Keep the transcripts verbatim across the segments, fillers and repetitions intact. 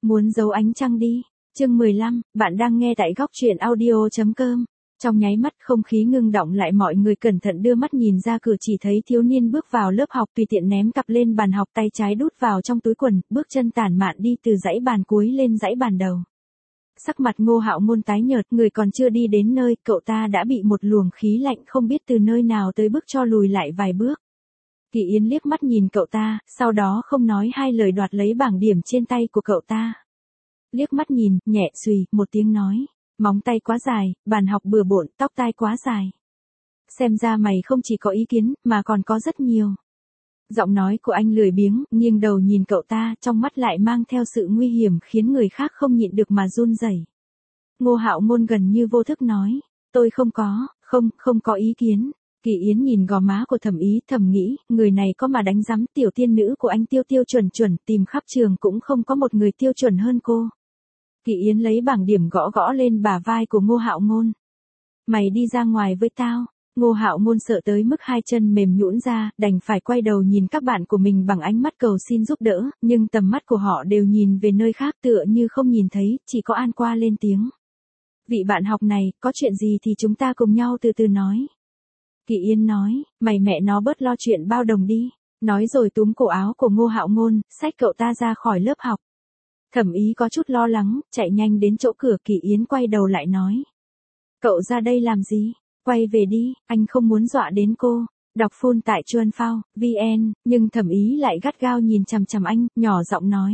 Muốn giấu ánh trăng đi. Chương mười lăm, bạn đang nghe tại góc truyện audio chấm com. Trong nháy mắt không khí ngưng động lại, mọi người cẩn thận đưa mắt nhìn ra cửa, chỉ thấy thiếu niên bước vào lớp học tùy tiện ném cặp lên bàn học, tay trái đút vào trong túi quần, bước chân tản mạn đi từ dãy bàn cuối lên dãy bàn đầu. Sắc mặt Ngô Hạo Ngôn tái nhợt, người còn chưa đi đến nơi, cậu ta đã bị một luồng khí lạnh không biết từ nơi nào tới bước cho lùi lại vài bước. Kỳ Yến liếc mắt nhìn cậu ta, sau đó không nói hai lời đoạt lấy bảng điểm trên tay của cậu ta. Liếc mắt nhìn, nhẹ xùy, một tiếng nói. Móng tay quá dài, bàn học bừa bộn, tóc tai quá dài. Xem ra mày không chỉ có ý kiến, mà còn có rất nhiều. Giọng nói của anh lười biếng, nghiêng đầu nhìn cậu ta, trong mắt lại mang theo sự nguy hiểm khiến người khác không nhịn được mà run rẩy. Ngô Hạo Ngôn gần như vô thức nói, tôi không có, không, không có ý kiến. Kỳ Yến nhìn gò má của Thẩm Ý, thầm nghĩ, người này có mà đánh rắm, tiểu tiên nữ của anh tiêu tiêu chuẩn chuẩn, tìm khắp trường cũng không có một người tiêu chuẩn hơn cô. Kỳ Yến lấy bảng điểm gõ gõ lên bả vai của Ngô Hạo Ngôn. Mày đi ra ngoài với tao. Ngô Hạo Ngôn sợ tới mức hai chân mềm nhũn ra, đành phải quay đầu nhìn các bạn của mình bằng ánh mắt cầu xin giúp đỡ, nhưng tầm mắt của họ đều nhìn về nơi khác tựa như không nhìn thấy, chỉ có An Qua lên tiếng. Vị bạn học này, có chuyện gì thì chúng ta cùng nhau từ từ nói. Kỳ Yến nói, mày mẹ nó bớt lo chuyện bao đồng đi. Nói rồi túm cổ áo của Ngô Hạo Ngôn, xách cậu ta ra khỏi lớp học. Thẩm Ý có chút lo lắng, chạy nhanh đến chỗ cửa. Kỳ Yến quay đầu lại nói. Cậu ra đây làm gì? Quay về đi, anh không muốn dọa đến cô. Đọc full tại chuan phao, vn, nhưng Thẩm Ý lại gắt gao nhìn chằm chằm anh, nhỏ giọng nói.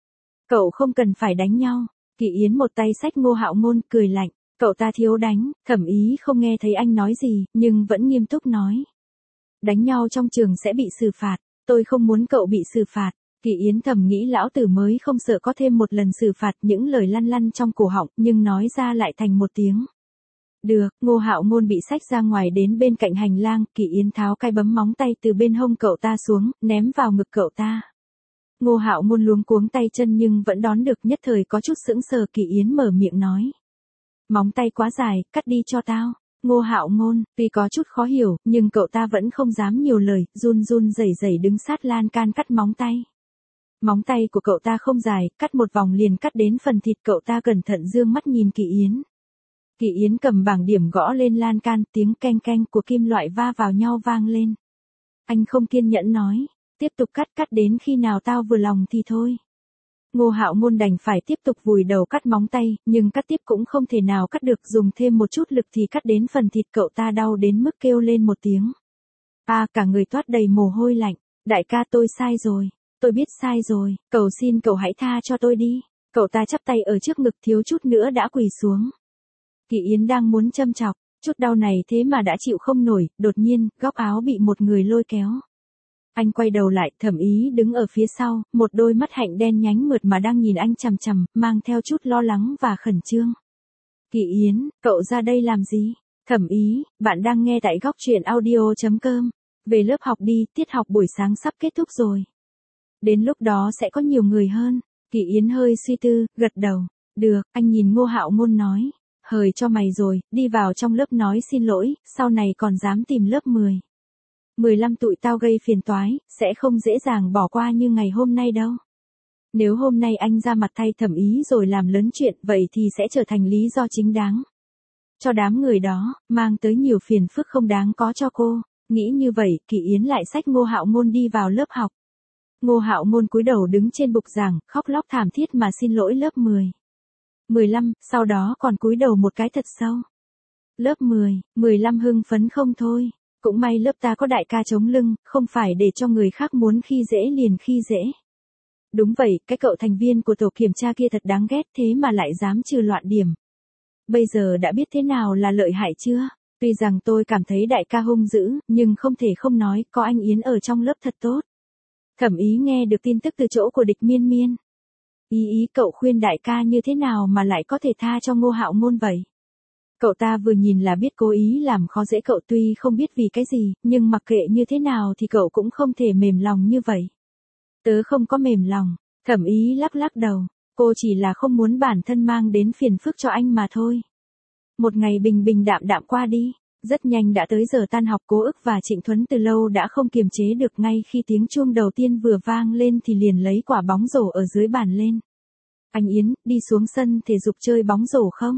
Cậu không cần phải đánh nhau. Kỳ Yến một tay xách Ngô Hạo Ngôn, cười lạnh. Cậu ta thiếu đánh. Thẩm Ý không nghe thấy anh nói gì, nhưng vẫn nghiêm túc nói. Đánh nhau trong trường sẽ bị xử phạt, tôi không muốn cậu bị xử phạt. Kỳ Yến thầm nghĩ lão tử mới không sợ có thêm một lần xử phạt, những lời lăn lăn trong cổ họng, nhưng nói ra lại thành một tiếng. Được, Ngô Hạo Ngôn bị xách ra ngoài đến bên cạnh hành lang, Kỳ Yến tháo cái bấm móng tay từ bên hông cậu ta xuống, ném vào ngực cậu ta. Ngô Hạo Ngôn luống cuống tay chân nhưng vẫn đón được, nhất thời có chút sững sờ. Kỳ Yến mở miệng nói. Móng tay quá dài, cắt đi cho tao. Ngô Hạo Ngôn, tuy có chút khó hiểu, nhưng cậu ta vẫn không dám nhiều lời, run run rẩy rẩy đứng sát lan can cắt móng tay. Móng tay của cậu ta không dài, cắt một vòng liền cắt đến phần thịt. Cậu ta cẩn thận dương mắt nhìn Kỳ Yến. Kỳ Yến cầm bảng điểm gõ lên lan can, tiếng keng keng của kim loại va vào nhau vang lên. Anh không kiên nhẫn nói, tiếp tục cắt, cắt đến khi nào tao vừa lòng thì thôi. Ngô Hạo Ngôn đành phải tiếp tục vùi đầu cắt móng tay, nhưng cắt tiếp cũng không thể nào cắt được, dùng thêm một chút lực thì cắt đến phần thịt. Cậu ta đau đến mức kêu lên một tiếng. À, cả người toát đầy mồ hôi lạnh. Đại ca, tôi sai rồi. Tôi biết sai rồi, cầu xin cậu hãy tha cho tôi đi. Cậu ta chắp tay ở trước ngực, thiếu chút nữa đã quỳ xuống. Kỳ Yến đang muốn châm chọc, chút đau này thế mà đã chịu không nổi, đột nhiên, góc áo bị một người lôi kéo. Anh quay đầu lại, Thẩm Ý đứng ở phía sau, một đôi mắt hạnh đen nhánh mượt mà đang nhìn anh chằm chằm, mang theo chút lo lắng và khẩn trương. Kỳ Yến, cậu ra đây làm gì? Thẩm Ý, bạn đang nghe tại góc truyện audio chấm com. Về lớp học đi, tiết học buổi sáng sắp kết thúc rồi. Đến lúc đó sẽ có nhiều người hơn. Kỳ Yến hơi suy tư, gật đầu. Được, anh nhìn Ngô Hạo Ngôn nói. Hời cho mày rồi, đi vào trong lớp nói xin lỗi, sau này còn dám tìm lớp mười. mười lăm tụi tao gây phiền toái, sẽ không dễ dàng bỏ qua như ngày hôm nay đâu. Nếu hôm nay anh ra mặt thay Thẩm Ý rồi làm lớn chuyện, vậy thì sẽ trở thành lý do chính đáng. Cho đám người đó, mang tới nhiều phiền phức không đáng có cho cô. Nghĩ như vậy, Kỳ Yến lại xách Ngô Hạo Ngôn đi vào lớp học. Ngô Hạo Ngôn cúi đầu đứng trên bục giảng, khóc lóc thảm thiết mà xin lỗi lớp mười. mười lăm, sau đó còn cúi đầu một cái thật sâu. Lớp mười, mười lăm hưng phấn không thôi. Cũng may lớp ta có đại ca chống lưng, không phải để cho người khác muốn khi dễ liền khi dễ. Đúng vậy, cái cậu thành viên của tổ kiểm tra kia thật đáng ghét, thế mà lại dám trừ loạn điểm. Bây giờ đã biết thế nào là lợi hại chưa? Tuy rằng tôi cảm thấy đại ca hung dữ, nhưng không thể không nói, có anh Yến ở trong lớp thật tốt. Thẩm Ý nghe được tin tức từ chỗ của Địch Miên Miên. Ý ý cậu khuyên đại ca như thế nào mà lại có thể tha cho Ngô Hạo Ngôn vậy? Cậu ta vừa nhìn là biết cố ý làm khó dễ cậu, tuy không biết vì cái gì, nhưng mặc kệ như thế nào thì cậu cũng không thể mềm lòng như vậy. Tớ không có mềm lòng. Thẩm Ý lắc lắc đầu. Cô chỉ là không muốn bản thân mang đến phiền phức cho anh mà thôi. Một ngày bình bình đạm đạm qua đi. Rất nhanh đã tới giờ tan học. Cố Ức và Trịnh Thuấn từ lâu đã không kiềm chế được, ngay khi tiếng chuông đầu tiên vừa vang lên thì liền lấy quả bóng rổ ở dưới bàn lên. Anh Yến, đi xuống sân thể dục chơi bóng rổ không?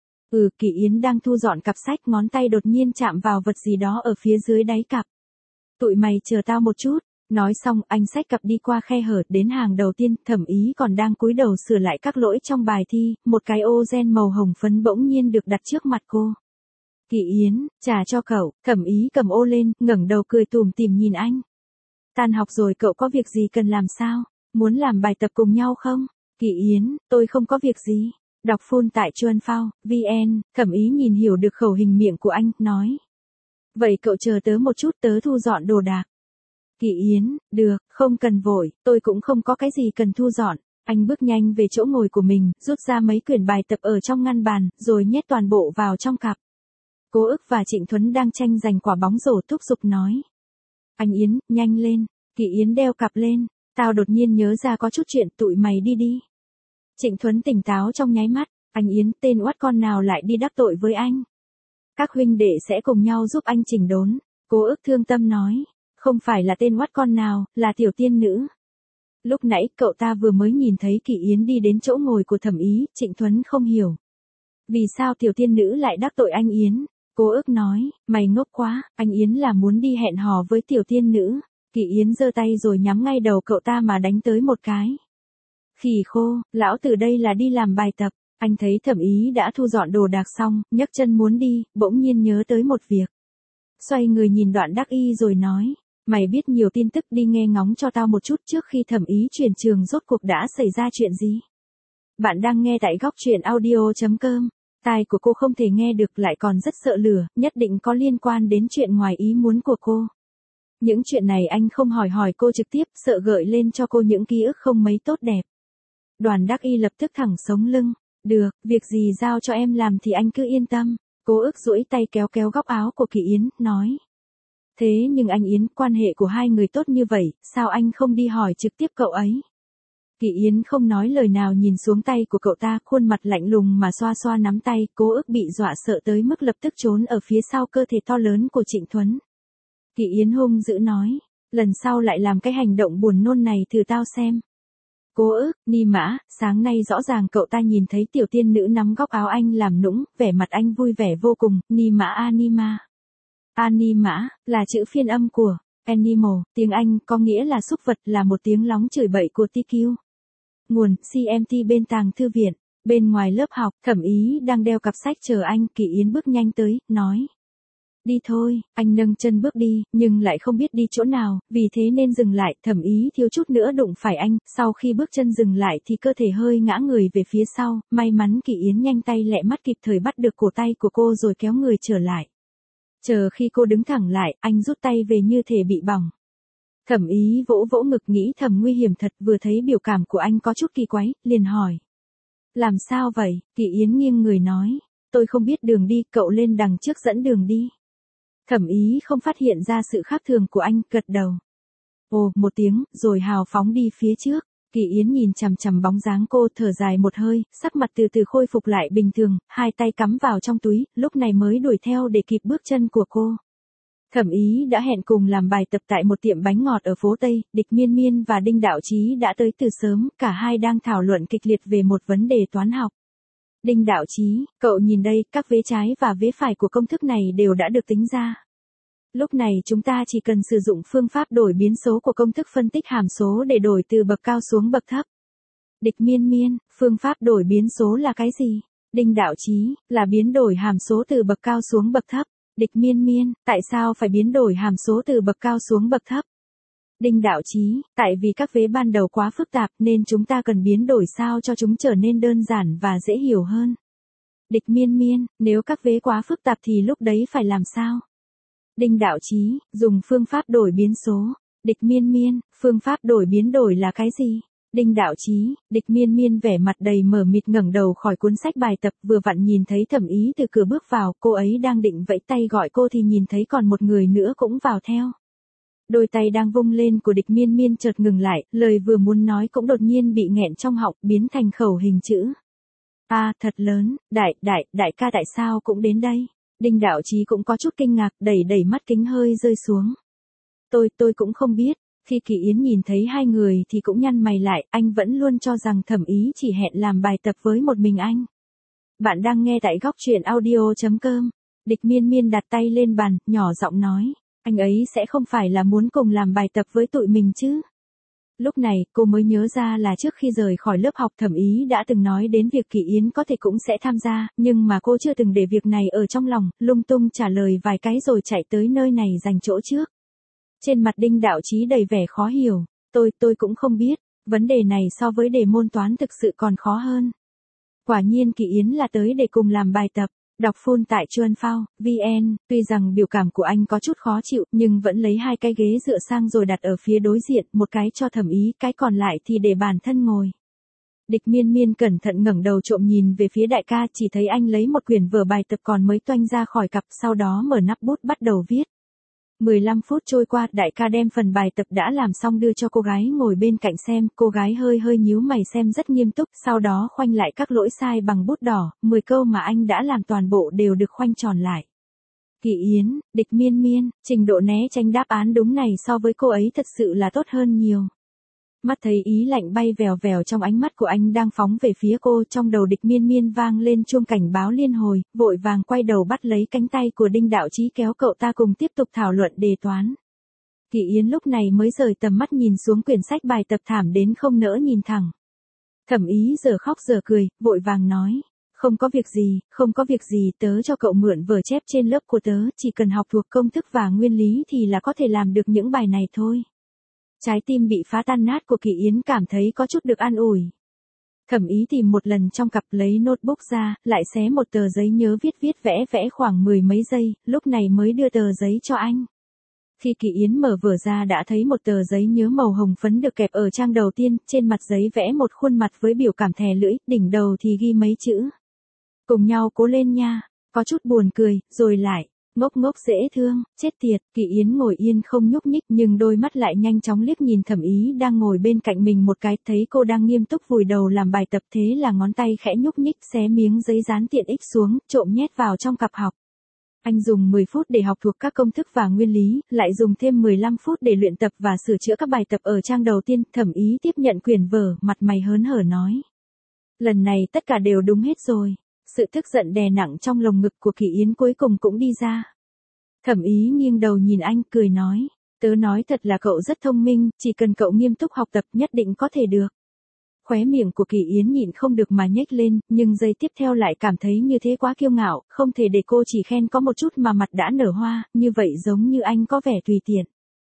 Ừ, Kỳ Yến đang thu dọn cặp sách, ngón tay đột nhiên chạm vào vật gì đó ở phía dưới đáy cặp. Tụi mày chờ tao một chút. Nói xong, anh xách cặp đi qua khe hở đến hàng đầu tiên, Thẩm Ý còn đang cúi đầu sửa lại các lỗi trong bài thi, một cái ô gen màu hồng phấn bỗng nhiên được đặt trước mặt cô. Kỳ Yến, trả cho cậu. Thẩm Ý cầm ô lên, ngẩng đầu cười tủm tỉm nhìn anh. Tan học rồi cậu có việc gì cần làm sao? Muốn làm bài tập cùng nhau không? Kỳ Yến, tôi không có việc gì. Đọc full tại chuan phao, vn, Thẩm Ý nhìn hiểu được khẩu hình miệng của anh, nói. Vậy cậu chờ tớ một chút, tớ thu dọn đồ đạc. Kỳ Yến, được, không cần vội, tôi cũng không có cái gì cần thu dọn. Anh bước nhanh về chỗ ngồi của mình, rút ra mấy quyển bài tập ở trong ngăn bàn, rồi nhét toàn bộ vào trong cặp. Cố Ức và Trịnh Thuấn đang tranh giành quả bóng rổ thúc giục nói. Anh Yến, nhanh lên. Kỳ Yến đeo cặp lên. Tao đột nhiên nhớ ra có chút chuyện, tụi mày đi đi. Trịnh Thuấn tỉnh táo trong nháy mắt. Anh Yến, tên oắt con nào lại đi đắc tội với anh? Các huynh đệ sẽ cùng nhau giúp anh chỉnh đốn. Cố Ức thương tâm nói. Không phải là tên oắt con nào, là tiểu tiên nữ. Lúc nãy cậu ta vừa mới nhìn thấy Kỳ Yến đi đến chỗ ngồi của Thẩm Ý, Trịnh Thuấn không hiểu. Vì sao tiểu tiên nữ lại đắc tội anh Yến? Cố Ức nói, mày ngốc quá, anh Yến là muốn đi hẹn hò với tiểu tiên nữ. Kỳ Yến giơ tay rồi nhắm ngay đầu cậu ta mà đánh tới một cái. Khỉ khô, lão tử đây là đi làm bài tập. Anh thấy Thẩm Ý đã thu dọn đồ đạc xong, nhấc chân muốn đi, bỗng nhiên nhớ tới một việc. Xoay người nhìn Đoạn Đắc Y rồi nói. Mày biết nhiều tin tức, đi nghe ngóng cho tao một chút trước khi Thẩm Ý chuyển trường rốt cuộc đã xảy ra chuyện gì. Bạn đang nghe tại góc truyện audio chấm com. Tai của cô không thể nghe được lại còn rất sợ lửa, nhất định có liên quan đến chuyện ngoài ý muốn của cô. Những chuyện này anh không hỏi hỏi cô trực tiếp, sợ gợi lên cho cô những ký ức không mấy tốt đẹp. Đoàn Đắc Y lập tức thẳng sống lưng. Được, việc gì giao cho em làm thì anh cứ yên tâm. Cố Ức duỗi tay kéo kéo góc áo của Kỳ Yến, nói. Thế nhưng anh Yến, quan hệ của hai người tốt như vậy, sao anh không đi hỏi trực tiếp cậu ấy? Kỳ Yến không nói lời nào nhìn xuống tay của cậu ta, khuôn mặt lạnh lùng mà xoa xoa nắm tay, Cố Ức bị dọa sợ tới mức lập tức trốn ở phía sau cơ thể to lớn của Trịnh Thuấn. Kỳ Yến hung dữ nói, lần sau lại làm cái hành động buồn nôn này thử tao xem. Cố Ức, Ni Mã, sáng nay rõ ràng cậu ta nhìn thấy tiểu tiên nữ nắm góc áo anh làm nũng, vẻ mặt anh vui vẻ vô cùng, Ni Mã Anima. Anima, là chữ phiên âm của animal, tiếng Anh, có nghĩa là súc vật, là một tiếng lóng chửi bậy của tê quy. Nguồn, xê em tê bên tàng thư viện. Bên ngoài lớp học, Thẩm Ý đang đeo cặp sách chờ anh, Kỳ Yến bước nhanh tới, nói. Đi thôi, anh nâng chân bước đi, nhưng lại không biết đi chỗ nào, vì thế nên dừng lại, Thẩm Ý thiếu chút nữa đụng phải anh, sau khi bước chân dừng lại thì cơ thể hơi ngã người về phía sau, may mắn Kỳ Yến nhanh tay lẹ mắt kịp thời bắt được cổ tay của cô rồi kéo người trở lại. Chờ khi cô đứng thẳng lại, anh rút tay về như thể bị bỏng. Thẩm Ý vỗ vỗ ngực nghĩ thầm nguy hiểm thật, vừa thấy biểu cảm của anh có chút kỳ quái, liền hỏi. Làm sao vậy? Kỳ Yến nghiêng người nói. Tôi không biết đường đi, cậu lên đằng trước dẫn đường đi. Thẩm Ý không phát hiện ra sự khác thường của anh, gật đầu. Ồ, một tiếng, rồi hào phóng đi phía trước. Kỳ Yến nhìn chằm chằm bóng dáng cô, thở dài một hơi, sắc mặt từ từ khôi phục lại bình thường, hai tay cắm vào trong túi, lúc này mới đuổi theo để kịp bước chân của cô. Thẩm Ý đã hẹn cùng làm bài tập tại một tiệm bánh ngọt ở phố Tây, Địch Miên Miên và Đinh Đạo Chí đã tới từ sớm, cả hai đang thảo luận kịch liệt về một vấn đề toán học. Đinh Đạo Chí, cậu nhìn đây, các vế trái và vế phải của công thức này đều đã được tính ra. Lúc này chúng ta chỉ cần sử dụng phương pháp đổi biến số của công thức phân tích hàm số để đổi từ bậc cao xuống bậc thấp. Địch Miên Miên, phương pháp đổi biến số là cái gì? Đinh Đạo Chí, là biến đổi hàm số từ bậc cao xuống bậc thấp. Địch Miên Miên, tại sao phải biến đổi hàm số từ bậc cao xuống bậc thấp? Đinh Đạo Chí, tại vì các vế ban đầu quá phức tạp nên chúng ta cần biến đổi sao cho chúng trở nên đơn giản và dễ hiểu hơn. Địch Miên Miên, nếu các vế quá phức tạp thì lúc đấy phải làm sao? Đinh Đạo Chí, dùng phương pháp đổi biến số. Địch Miên Miên, phương pháp đổi biến đổi là cái gì? Đinh Đạo Chí, Địch Miên Miên vẻ mặt đầy mờ mịt ngẩng đầu khỏi cuốn sách bài tập, vừa vặn nhìn thấy Thẩm Ý từ cửa bước vào, cô ấy đang định vẫy tay gọi cô thì nhìn thấy còn một người nữa cũng vào theo. Đôi tay đang vung lên của Địch Miên Miên chợt ngừng lại, lời vừa muốn nói cũng đột nhiên bị nghẹn trong họng, biến thành khẩu hình chữ. A, à, thật lớn, đại, đại, đại ca tại sao cũng đến đây? Đinh Đạo Chí cũng có chút kinh ngạc, đẩy đẩy mắt kính hơi rơi xuống. Tôi, tôi cũng không biết. Khi Kỳ Yến nhìn thấy hai người thì cũng nhăn mày lại, anh vẫn luôn cho rằng Thẩm Ý chỉ hẹn làm bài tập với một mình anh. Bạn đang nghe tại góc truyện audio.com. Địch Miên Miên đặt tay lên bàn, nhỏ giọng nói, anh ấy sẽ không phải là muốn cùng làm bài tập với tụi mình chứ. Lúc này, cô mới nhớ ra là trước khi rời khỏi lớp học Thẩm Ý đã từng nói đến việc Kỳ Yến có thể cũng sẽ tham gia, nhưng mà cô chưa từng để việc này ở trong lòng, lung tung trả lời vài cái rồi chạy tới nơi này giành chỗ trước. Trên mặt Đinh Đạo Chí đầy vẻ khó hiểu, tôi, tôi cũng không biết, vấn đề này so với đề môn toán thực sự còn khó hơn. Quả nhiên Kỳ Yến là tới để cùng làm bài tập. Đọc full tại Chuan Phao, vn, tuy rằng biểu cảm của anh có chút khó chịu, nhưng vẫn lấy hai cái ghế dựa sang rồi đặt ở phía đối diện, một cái cho Thẩm Ý, cái còn lại thì để bản thân ngồi. Địch Miên Miên cẩn thận ngẩng đầu trộm nhìn về phía đại ca, chỉ thấy anh lấy một quyển vở bài tập còn mới toanh ra khỏi cặp, sau đó mở nắp bút bắt đầu viết. mười lăm phút trôi qua, đại ca đem phần bài tập đã làm xong đưa cho cô gái ngồi bên cạnh xem, cô gái hơi hơi nhíu mày xem rất nghiêm túc, sau đó khoanh lại các lỗi sai bằng bút đỏ, mười câu mà anh đã làm toàn bộ đều được khoanh tròn lại. Kỳ Yến, Địch Miên Miên, trình độ né tránh đáp án đúng này so với cô ấy thật sự là tốt hơn nhiều. Mắt thấy ý lạnh bay vèo vèo trong ánh mắt của anh đang phóng về phía cô, trong đầu Địch Miên Miên vang lên chuông cảnh báo liên hồi, vội vàng quay đầu bắt lấy cánh tay của Đinh Đạo Chí kéo cậu ta cùng tiếp tục thảo luận đề toán. Kỳ Yến lúc này mới rời tầm mắt nhìn xuống quyển sách bài tập thảm đến không nỡ nhìn thẳng. Thẩm Ý giờ khóc giờ cười, vội vàng nói, không có việc gì, không có việc gì, tớ cho cậu mượn vở chép trên lớp của tớ, chỉ cần học thuộc công thức và nguyên lý thì là có thể làm được những bài này thôi. Trái tim bị phá tan nát của Kỳ Yến cảm thấy có chút được an ủi. Thẩm Ý tìm một lần trong cặp lấy notebook ra, lại xé một tờ giấy nhớ viết viết vẽ vẽ khoảng mười mấy giây, lúc này mới đưa tờ giấy cho anh. Khi Kỳ Yến mở vở ra đã thấy một tờ giấy nhớ màu hồng phấn được kẹp ở trang đầu tiên, trên mặt giấy vẽ một khuôn mặt với biểu cảm thè lưỡi, đỉnh đầu thì ghi mấy chữ. Cùng nhau cố lên nha, có chút buồn cười, rồi lại. Ngốc ngốc dễ thương, chết tiệt. Kỳ Yến ngồi yên không nhúc nhích nhưng đôi mắt lại nhanh chóng liếc nhìn Thẩm Ý đang ngồi bên cạnh mình một cái, thấy cô đang nghiêm túc vùi đầu làm bài tập, thế là ngón tay khẽ nhúc nhích xé miếng giấy dán tiện ích xuống, trộm nhét vào trong cặp học. Anh dùng mười phút để học thuộc các công thức và nguyên lý, lại dùng thêm mười lăm phút để luyện tập và sửa chữa các bài tập ở trang đầu tiên. Thẩm Ý tiếp nhận quyển vở, mặt mày hớn hở nói. Lần này tất cả đều đúng hết rồi. Sự tức giận đè nặng trong lồng ngực của Kỳ Yến cuối cùng cũng đi ra. Thẩm Ý nghiêng đầu nhìn anh, cười nói, tớ nói thật là cậu rất thông minh, chỉ cần cậu nghiêm túc học tập nhất định có thể được. Khóe miệng của Kỳ Yến nhịn không được mà nhếch lên, nhưng giây tiếp theo lại cảm thấy như thế quá kiêu ngạo, không thể để cô chỉ khen có một chút mà mặt đã nở hoa, như vậy giống như anh có vẻ tùy tiện.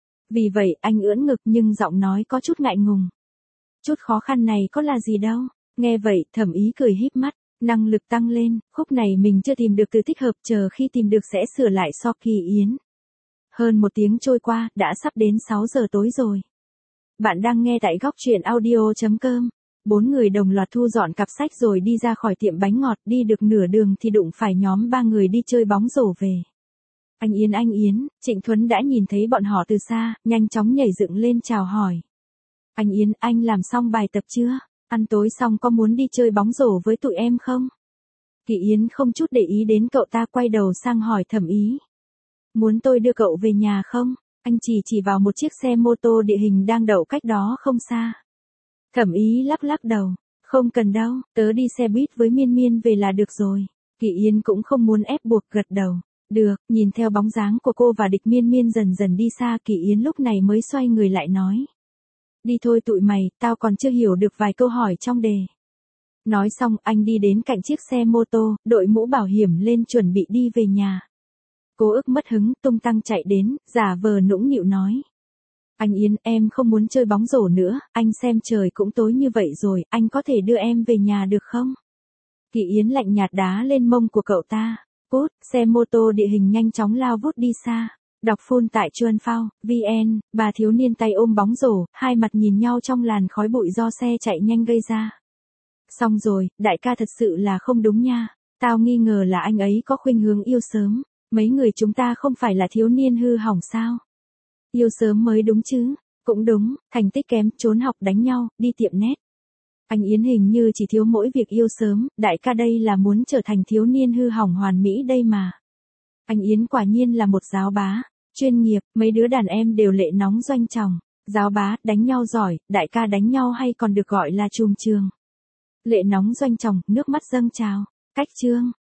Vì vậy anh ưỡn ngực nhưng giọng nói có chút ngại ngùng. Chút khó khăn này có là gì đâu. Nghe vậy Thẩm Ý cười híp mắt. Năng lực tăng lên, khúc này mình chưa tìm được từ thích hợp, chờ khi tìm được sẽ sửa lại so. Kỳ Yến. Hơn một tiếng trôi qua, đã sắp đến sáu giờ tối rồi. Bạn đang nghe tại góc truyện audio.com. Bốn người đồng loạt thu dọn cặp sách rồi đi ra khỏi tiệm bánh ngọt, đi được nửa đường thì đụng phải nhóm ba người đi chơi bóng rổ về. Anh Yến anh Yến, Trịnh Thuấn đã nhìn thấy bọn họ từ xa, nhanh chóng nhảy dựng lên chào hỏi. Anh Yến, anh làm xong bài tập chưa? Ăn tối xong có muốn đi chơi bóng rổ với tụi em không? Kỳ Yến không chút để ý đến cậu ta, quay đầu sang hỏi Thẩm Ý. Muốn tôi đưa cậu về nhà không? Anh chỉ chỉ vào một chiếc xe mô tô địa hình đang đậu cách đó không xa. Thẩm Ý lắc lắc đầu. Không cần đâu, tớ đi xe buýt với Miên Miên về là được rồi. Kỳ Yến cũng không muốn ép buộc, gật đầu. Được, nhìn theo bóng dáng của cô và Địch Miên Miên dần dần đi xa, Kỳ Yến lúc này mới xoay người lại nói. Đi thôi tụi mày, tao còn chưa hiểu được vài câu hỏi trong đề. Nói xong anh đi đến cạnh chiếc xe mô tô, đội mũ bảo hiểm lên chuẩn bị đi về nhà. Cô ức mất hứng, tung tăng chạy đến, giả vờ nũng nịu nói. Anh Yến, em không muốn chơi bóng rổ nữa, anh xem trời cũng tối như vậy rồi, anh có thể đưa em về nhà được không? Kỳ Yến lạnh nhạt đá lên mông của cậu ta. Cút, xe mô tô địa hình nhanh chóng lao vút đi xa. Đọc full tại Chuan Phao, vn, bà thiếu niên tay ôm bóng rổ, hai mặt nhìn nhau trong làn khói bụi do xe chạy nhanh gây ra. Xong rồi, đại ca thật sự là không đúng nha. Tao nghi ngờ là anh ấy có khuynh hướng yêu sớm. Mấy người chúng ta không phải là thiếu niên hư hỏng sao? Yêu sớm mới đúng chứ. Cũng đúng, thành tích kém, trốn học đánh nhau, đi tiệm net. Anh Yến hình như chỉ thiếu mỗi việc yêu sớm, đại ca đây là muốn trở thành thiếu niên hư hỏng hoàn mỹ đây mà. Anh Yến quả nhiên là một giáo bá, chuyên nghiệp, mấy đứa đàn em đều lệ nóng doanh tròng. Giáo bá, đánh nhau giỏi, đại ca đánh nhau hay còn được gọi là trùm trường. Lệ nóng doanh tròng, nước mắt dâng trào. Cách chương.